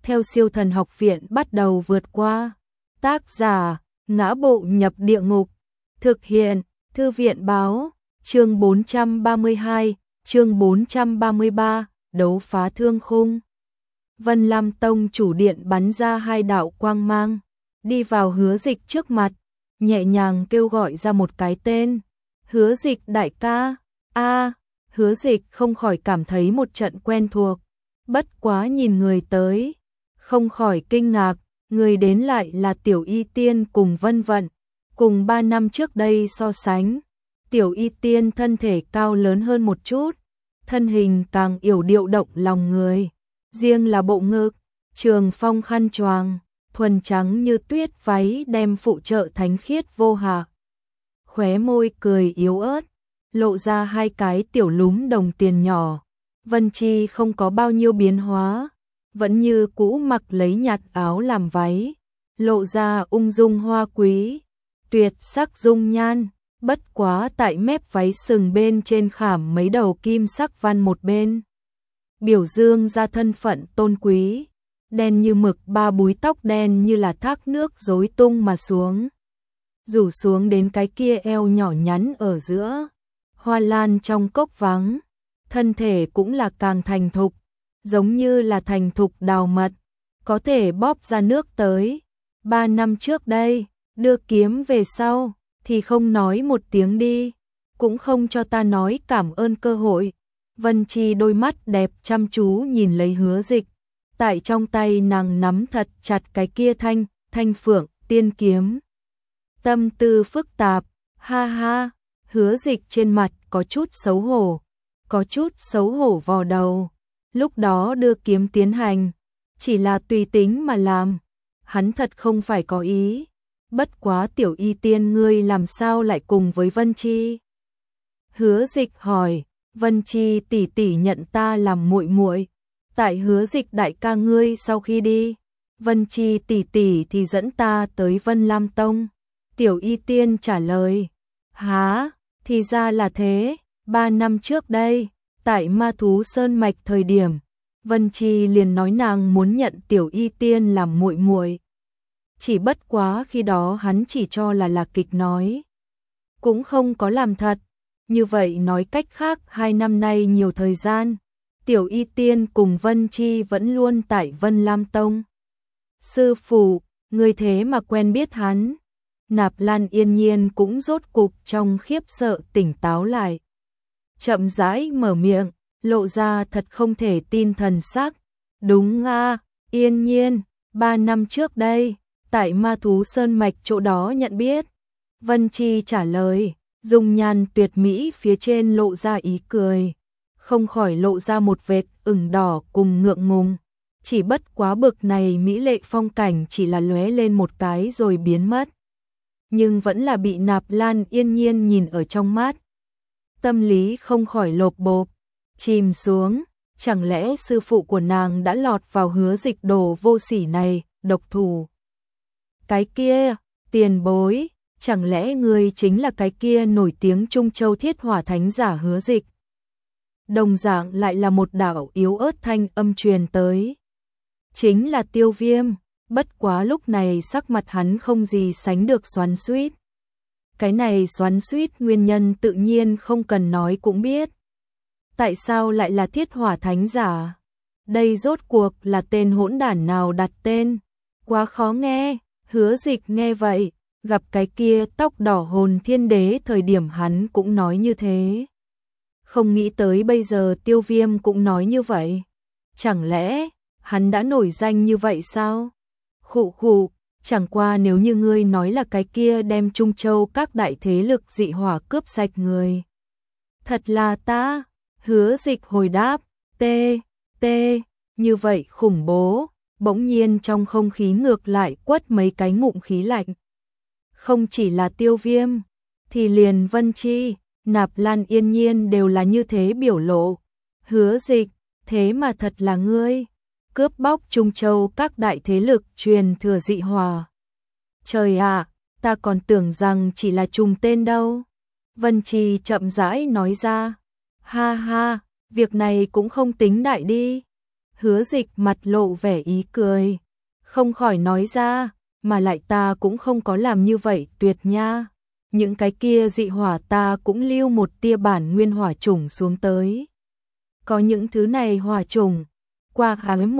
theo Siêu Thần Học Viện bắt đầu vượt qua. Tác giả: Ngã Bộ Nhập Địa Ngục. Thực hiện: Thư viện báo. Chương 432, chương 433, đấu phá thương khung. Vân Lam Tông chủ điện bắn ra hai đạo quang mang, đi vào Hứa Dịch trước mặt, nhẹ nhàng kêu gọi ra một cái tên. Hứa Dịch đại ca. Hứa Dịch không khỏi cảm thấy một trận quen thuộc, bất quá nhìn người tới, không khỏi kinh ngạc, người đến lại là Tiểu Y Tiên cùng Vân Vận. Cùng 3 năm trước đây so sánh, Tiểu Y Tiên thân thể cao lớn hơn một chút, thân hình càng yểu điệu động lòng người. Riêng là bộ ngực, trường phong khăn choàng, thuần trắng như tuyết váy đem phụ trợ thánh khiết vô hạ. Khóe môi cười yếu ớt, lộ ra hai cái tiểu lúm đồng tiền nhỏ. Vân Chi không có bao nhiêu biến hóa, vẫn như cũ mặc lấy nhạt áo làm váy, lộ ra ung dung hoa quý, tuyệt sắc dung nhan. Bất quá tại mép váy sừng bên trên khảm mấy đầu kim sắc văn một bên, biểu dương ra thân phận tôn quý. Đen như mực ba búi tóc đen như là thác nước rối tung mà xuống, rủ xuống đến cái kia eo nhỏ nhắn ở giữa. Hoa lan trong cốc vắng, thân thể cũng là càng thành thục, giống như là thành thục đào mật, có thể bóp ra nước tới. 3 năm trước đây, đưa kiếm về sau, thì không nói một tiếng đi, cũng không cho ta nói cảm ơn cơ hội. Vân Chi đôi mắt đẹp chăm chú nhìn lấy Hứa Dịch, tại trong tay nàng nắm thật chặt cái kia thanh phượng tiên kiếm. Tâm tư phức tạp, ha ha. Hứa Dịch trên mặt có chút xấu hổ vò đầu. Lúc đó đưa kiếm tiến hành, chỉ là tùy tính mà làm, hắn thật không phải có ý. Bất quá Tiểu Y Tiên ngươi làm sao lại cùng với Vân Chi? Hứa Dịch hỏi. Vân Chi tỷ tỷ nhận ta làm muội muội. Tại Hứa Dịch đại ca ngươi sau khi đi, Vân Chi tỷ tỷ thì dẫn ta tới Vân Lam Tông. Tiểu Y Tiên trả lời. Hả? Thì ra là thế. 3 năm trước đây, tại Ma Thú Sơn Mạch thời điểm, Vân Chi liền nói nàng muốn nhận Tiểu Y Tiên làm muội muội. Chỉ bất quá khi đó hắn chỉ cho là kịch nói, cũng không có làm thật. Như vậy nói cách khác 2 năm nay nhiều thời gian, Tiểu Y Tiên cùng Vân Chi vẫn luôn tại Vân Lam Tông. Sư phụ, người thế mà quen biết hắn. Nạp Lan Yên Nhiên cũng rốt cục trong khiếp sợ tỉnh táo lại, chậm rãi mở miệng, lộ ra thật không thể tin thần sắc. Đúng a, Yên Nhiên, 3 năm trước đây, tại Ma Thú Sơn Mạch chỗ đó nhận biết. Vân Chi trả lời, dung nhan tuyệt mỹ phía trên lộ ra ý cười, không khỏi lộ ra một vệt ửng đỏ cùng ngượng ngùng. Chỉ bất quá bực này mỹ lệ phong cảnh chỉ là lóe lên một cái rồi biến mất, nhưng vẫn là bị Nạp Lan Yên Nhiên nhìn ở trong mắt. Tâm lý không khỏi lộp bộp, chìm xuống. Chẳng lẽ sư phụ của nàng đã lọt vào Hứa Dịch đồ vô sỉ này, độc thủ? Cái kia, tiền bối, chẳng lẽ người chính là cái kia nổi tiếng Trung Châu Thiết Hỏa Thánh giả Hứa Dịch? Đồng dạng lại là một đạo yếu ớt thanh âm truyền tới. Chính là Tiêu Viêm. Bất quá lúc này sắc mặt hắn không gì sánh được xoắn xuýt. Cái này xoắn xuýt nguyên nhân tự nhiên không cần nói cũng biết. Tại sao lại là Thiết Hỏa Thánh giả? Đây rốt cuộc là tên hỗn đản nào đặt tên? Quá khó nghe. Hứa Dịch nghe vậy, gặp cái kia tóc đỏ Hồn Thiên Đế thời điểm hắn cũng nói như thế. Không nghĩ tới bây giờ Tiêu Viêm cũng nói như vậy. Chẳng lẽ hắn đã nổi danh như vậy sao? Khụ, chẳng qua nếu như ngươi nói là cái kia đem Trung Châu các đại thế lực dị hỏa cướp sạch người. Thật là ta. Hứa Dịch hồi đáp. Như vậy khủng bố. Bỗng nhiên trong không khí ngược lại quất mấy cái ngụm khí lạnh. Không chỉ là Tiêu Viêm, thì liền Vân Chi, Nạp Lan Yên Nhiên đều là như thế biểu lộ. Hứa Dịch, thế mà thật là ngươi, cướp bóc Trung Châu các đại thế lực truyền thừa dị hỏa. Trời ạ, ta còn tưởng rằng chỉ là trùng tên đâu. Vân Chi chậm rãi nói ra. Ha ha, việc này cũng không tính đại đi. Hứa Dịch mặt lộ vẻ ý cười, không khỏi nói ra, mà lại ta cũng không có làm như vậy tuyệt nha. Những cái kia dị hỏa ta cũng lưu một tia bản nguyên hỏa chủng xuống tới. Có những thứ này hỏa chủng, qua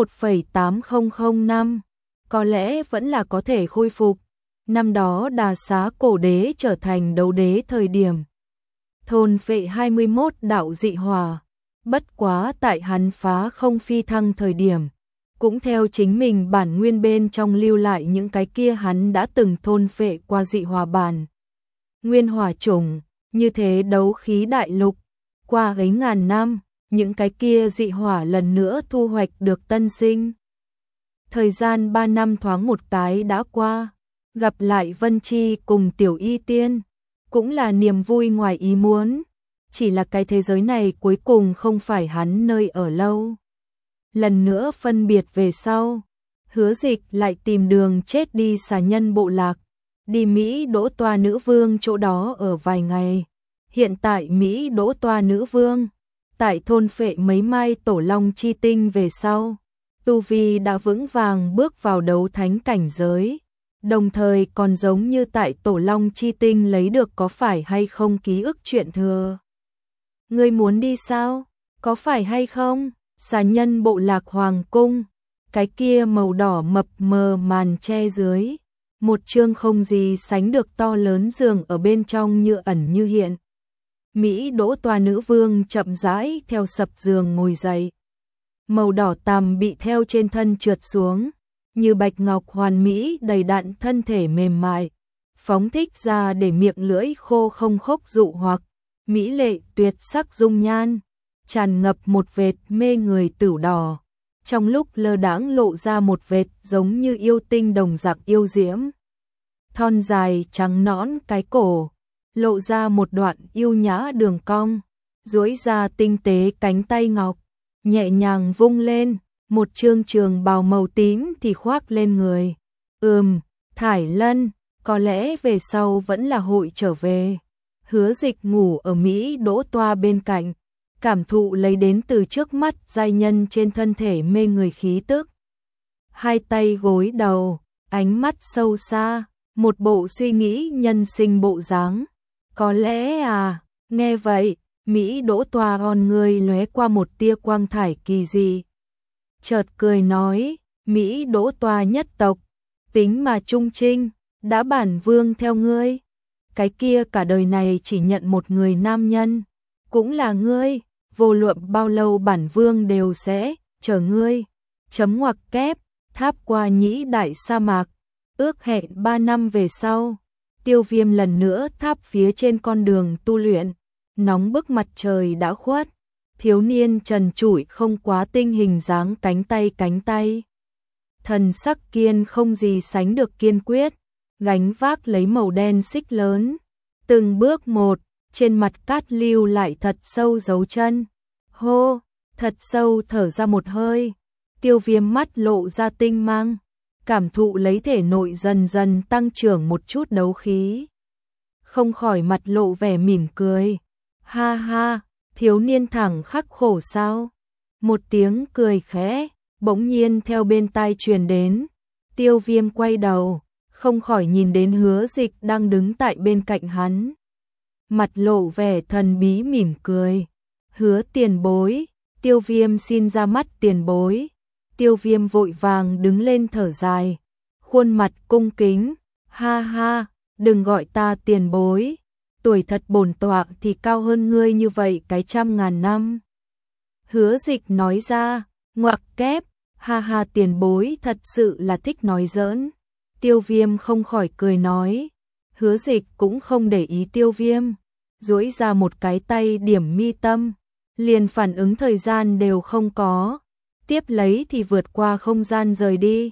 21,8005 năm, có lẽ vẫn là có thể khôi phục. Năm đó Đà Xá cổ đế trở thành đấu đế thời điểm, thôn phệ 21 đạo dị hỏa, bất quá tại hắn phá không phi thăng thời điểm, cũng theo chính mình bản nguyên bên trong lưu lại những cái kia hắn đã từng thôn phệ qua dị hỏa bản. Nguyên hỏa chủng, như thế đấu khí đại lục, qua ấy ngàn năm, những cái kia dị hỏa lần nữa thu hoạch được tân sinh. Thời gian 3 năm thoáng một cái đã qua, gặp lại Vân Chi cùng Tiểu Y Tiên, cũng là niềm vui ngoài ý muốn, chỉ là cái thế giới này cuối cùng không phải hắn nơi ở lâu. Lần nữa phân biệt về sau, Hứa Dịch lại tìm đường chết đi xà nhân bộ lạc, đi Mỹ Đỗ Toa Nữ Vương chỗ đó ở vài ngày. Hiện tại Mỹ Đỗ Toa Nữ Vương, tại thôn phệ mấy mai tổ long chi tinh về sau, tu vi đã vững vàng bước vào đấu thánh cảnh giới, đồng thời còn giống như tại tổ long chi tinh lấy được có phải hay không ký ức chuyện thừa. Ngươi muốn đi sao? Có phải hay không? Xà nhân bộ lạc hoàng cung, cái kia màu đỏ mập mờ màn che dưới, một chương không gì sánh được to lớn giường ở bên trong như ẩn như hiện. Mỹ Đỗ Toa Nữ Vương chậm rãi theo sập giường ngồi dậy. Màu đỏ tằm bị theo trên thân trượt xuống, như bạch ngọc hoàn mỹ đầy đặn thân thể mềm mại, phóng thích ra để miệng lưỡi khô không khốc dụ hoặc, mỹ lệ tuyệt sắc dung nhan, tràn ngập một vệt mê người tửu đỏ, trong lúc lơ đãng lộ ra một vệt giống như yêu tinh đồng dạng yêu diễm. Thon dài trắng nõn cái cổ, lộ ra một đoạn yêu nhã đường cong, duỗi ra tinh tế cánh tay ngọc, nhẹ nhàng vung lên, một chương trường bào màu tím thì khoác lên người. Thải Lân, có lẽ về sau vẫn là hội trở về. Hứa Dịch ngủ ở Mỹ Đỗ Toa bên cạnh, cảm thụ lấy đến từ trước mắt giai nhân trên thân thể mê người khí tức. Hai tay gối đầu, ánh mắt sâu xa, một bộ suy nghĩ nhân sinh bộ dáng. Có lẽ nghe vậy, Mỹ Đỗ Toa con người lóe qua một tia quang thải kỳ dị. Chợt cười nói, Mỹ Đỗ Toa nhất tộc, tính mà trung trinh, đã bản vương theo ngươi. Cái kia cả đời này chỉ nhận một người nam nhân, cũng là ngươi, vô luận bao lâu bản vương đều sẽ chờ ngươi. Chấm ngoặc kép, tháp qua nhĩ đại sa mạc, ước hẹn 3 năm về sau, Tiêu Viêm lần nữa tháp phía trên con đường tu luyện, nóng bức mặt trời đã khuất, thiếu niên trần trụi không quá tinh hình dáng cánh tay. Thần sắc kiên không gì sánh được kiên quyết, gánh vác lấy màu đen xích lớn, từng bước một, trên mặt cát lưu lại thật sâu dấu chân. Hô, thật sâu thở ra một hơi, Tiêu Viêm mắt lộ ra tinh mang, cảm thụ lấy thể nội dần dần tăng trưởng một chút đấu khí. Không khỏi mặt lộ vẻ mỉm cười. Ha ha, thiếu niên thẳng khắc khổ sao? Một tiếng cười khẽ, bỗng nhiên theo bên tai truyền đến. Tiêu Viêm quay đầu, không khỏi nhìn đến Hứa Dịch đang đứng tại bên cạnh hắn. Mặt lộ vẻ thần bí mỉm cười. Hứa tiền bối, Tiêu Viêm xin ra mắt tiền bối. Tiêu Viêm vội vàng đứng lên thở dài, khuôn mặt cung kính. Ha ha, đừng gọi ta tiền bối, tuổi thật bổn tọa thì cao hơn ngươi như vậy cái 100.000 năm. Hứa Dịch nói ra, ngoặc kép, ha ha tiền bối thật sự là thích nói giỡn. Tiêu Viêm không khỏi cười nói. Hứa Dịch cũng không để ý Tiêu Viêm, duỗi ra một cái tay điểm mi tâm, liền phản ứng thời gian đều không có, tiếp lấy thì vượt qua không gian rời đi.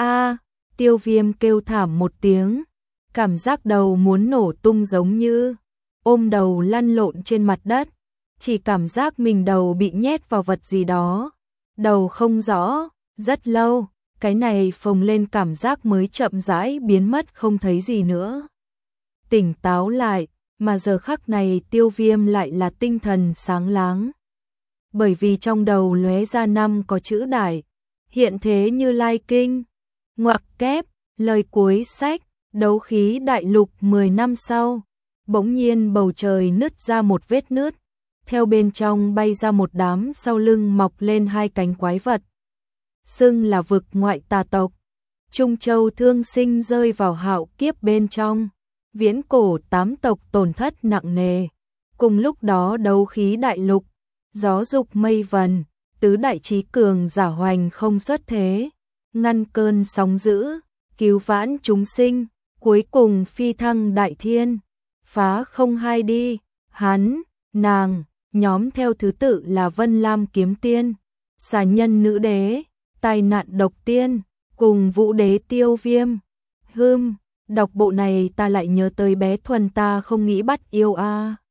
Tiêu Viêm kêu thảm một tiếng, cảm giác đầu muốn nổ tung giống như ôm đầu lăn lộn trên mặt đất, chỉ cảm giác mình đầu bị nhét vào vật gì đó, đầu không rõ, rất lâu, cái này phồng lên cảm giác mới chậm rãi biến mất không thấy gì nữa. Tỉnh táo lại, mà giờ khắc này Tiêu Viêm lại là tinh thần sáng láng. bởi vì trong đầu lóe ra năm có chữ đại, hiện thế Như Lai Kinh. Ngoặc kép, lời cuối sách, đấu khí đại lục 10 năm sau, bỗng nhiên bầu trời nứt ra một vết nứt, theo bên trong bay ra một đám sau lưng mọc lên hai cánh quái vật. Xưng là vực ngoại tà tộc. Trung Châu thương sinh rơi vào hạo kiếp bên trong, viễn cổ 8 tộc tổn thất nặng nề. Cùng lúc đó đấu khí đại lục, gió dục mây vần, tứ đại chí cường giả hoành không xuất thế, ngăn cơn sóng dữ, cứu vãn chúng sinh, cuối cùng phi thăng đại thiên, phá không hai đi, hắn, nàng, nhóm theo thứ tự là Vân Lam kiếm tiên, xà nhân nữ đế, tai nạn độc tiên, cùng vũ đế tiêu viêm. Đọc bộ này ta lại nhớ tới bé Thuần ta không nghĩ bắt yêu a.